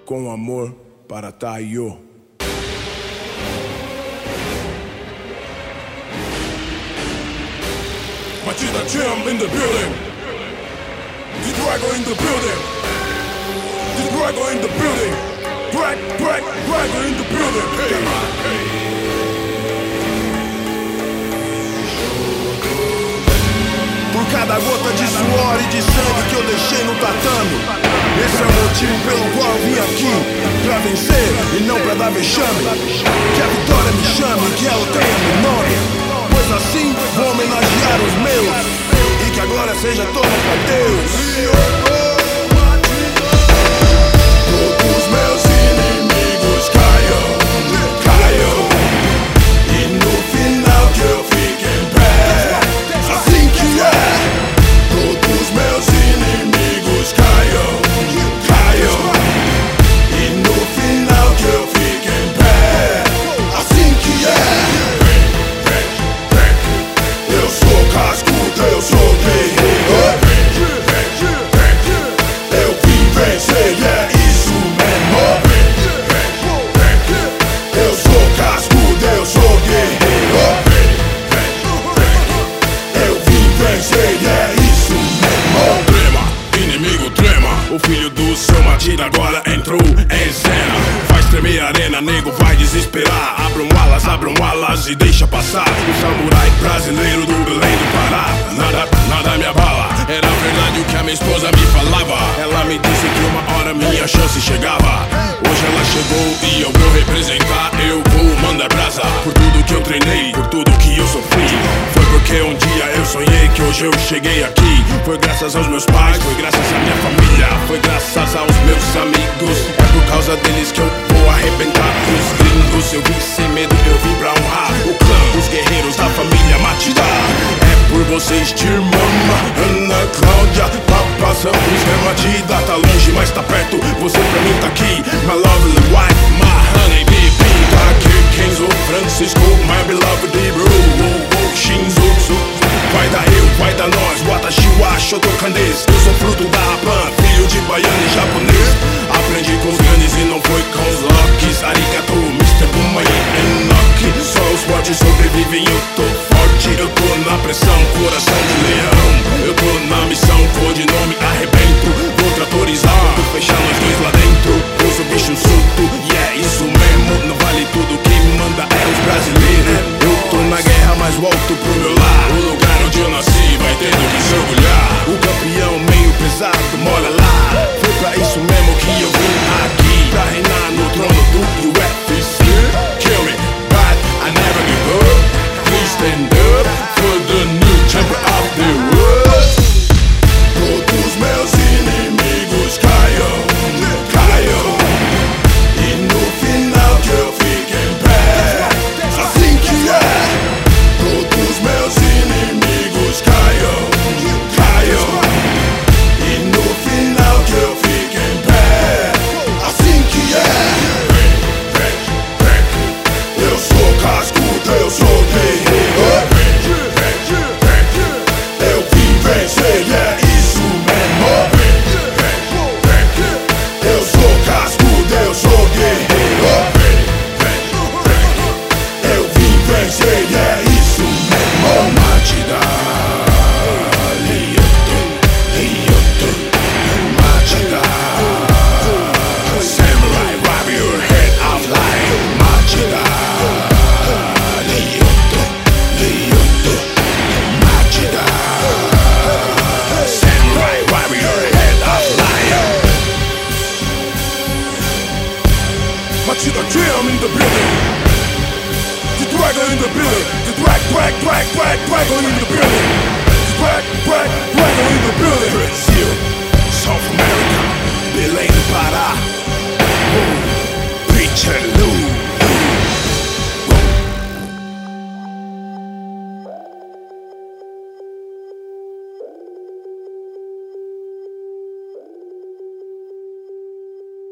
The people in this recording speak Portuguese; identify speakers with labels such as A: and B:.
A: com amor para Taio. Batida Jam in the building. The Drago in the building. The Drago in the building. Drago in the building. Hey.
B: Por cada gota de suor e de sangue que eu deixei no tatame, esse é o motivo pelo qual eu vim aqui, pra vencer e não pra dar vexame. Que a vitória me chame, que ela tenha meu nome, pois assim vou homenagear os meus, e que a glória seja toda pra Deus. Todos meus inimigos caiam, caiam, e no final que eu fique em pé, assim que é. Todos meus inimigos caiam, caiam, e no final que eu fique em pé, assim que é. Eu sou cascudo, eu sou guerreiro, eu vim vencer, é isso mesmo. Eu sou cascudo, eu sou guerreiro, eu vim vencer, é isso mesmo.
A: Trema, inimigo trema, o filho do seu Matida agora entrou em cena. Faz tremer a arena, nego vai desesperar. Abram alas e deixa passar o samurai brasileiro do Belém do Pará. Nada me abala, era verdade o que a minha esposa me falava. Ela me disse que uma hora minha chance chegava. Hoje ela chegou e eu vou representar. Eu vou mandar brasa por tudo que eu treinei, por tudo que eu sofri. Foi porque um dia eu sonhei que hoje eu cheguei aqui. Foi graças aos meus pais, foi graças à minha família, foi graças aos meus amigos. É por causa deles que eu vou arrebentar os gringos. Eu vim sem medo, eu vim pra honrar o clã, os guerreiros da família Matida. É por vocês, tia Mama, Ana Cláudia, Papa Santos, Matida. Tá longe, mas tá perto, você pra mim tá aqui. My lovely wife, my honey baby. Tá aqui Kenzo, Francisco, my beloved bro, Shinzo. Vai dar eu, vai dar nós, Watashi wa Shotokandes. Eu sou fruto da Rapan, filho de baiano e japonês. Aprendi com os grandes e não foi com os locks. Arigato, Mr. Bumaye, Enoch. Só os fortes sobrevivem, eu tô forte. Eu tô na pressão, coração de leão. Eu tô na missão, codinome arrebento. Vou tratorizar, vou fechar nós dois lá dentro. Eu sou bicho solto, e é isso mesmo. Não vale tudo, quem manda é os brasileiros. Eu tô na guerra, mas volto pro meu lar. O lugar onde eu nasci vai ter do que se orgulhar. O campeão meio pesado, mora lá. Foi pra isso mesmo que eu vim aqui, pra reinar no trono do UFC. Kill me, but I never give up. Please stand up for the new champion of the world. Todos meus inimigos caiam, caiam, e no final que eu fique em pé, assim que é. Todos meus inimigos caiam, caiam, e no final que eu fique em pé, assim que é. Eu sou cascudo, eu sou guerreiro, eu vim vencer, é isso mesmo. Eu sou cascudo, eu sou guerreiro, eu vim vencer, é isso mesmo. Matida, Lyoto, Matida, Samurai, rob your head off like Matida, Lyoto, Matida, Samurai, rob your head off like Matida Jam in the building. The Drago in the building. The Drago in the building. The Drago in the building. Brazil, South America, Belém do Pará. Preacher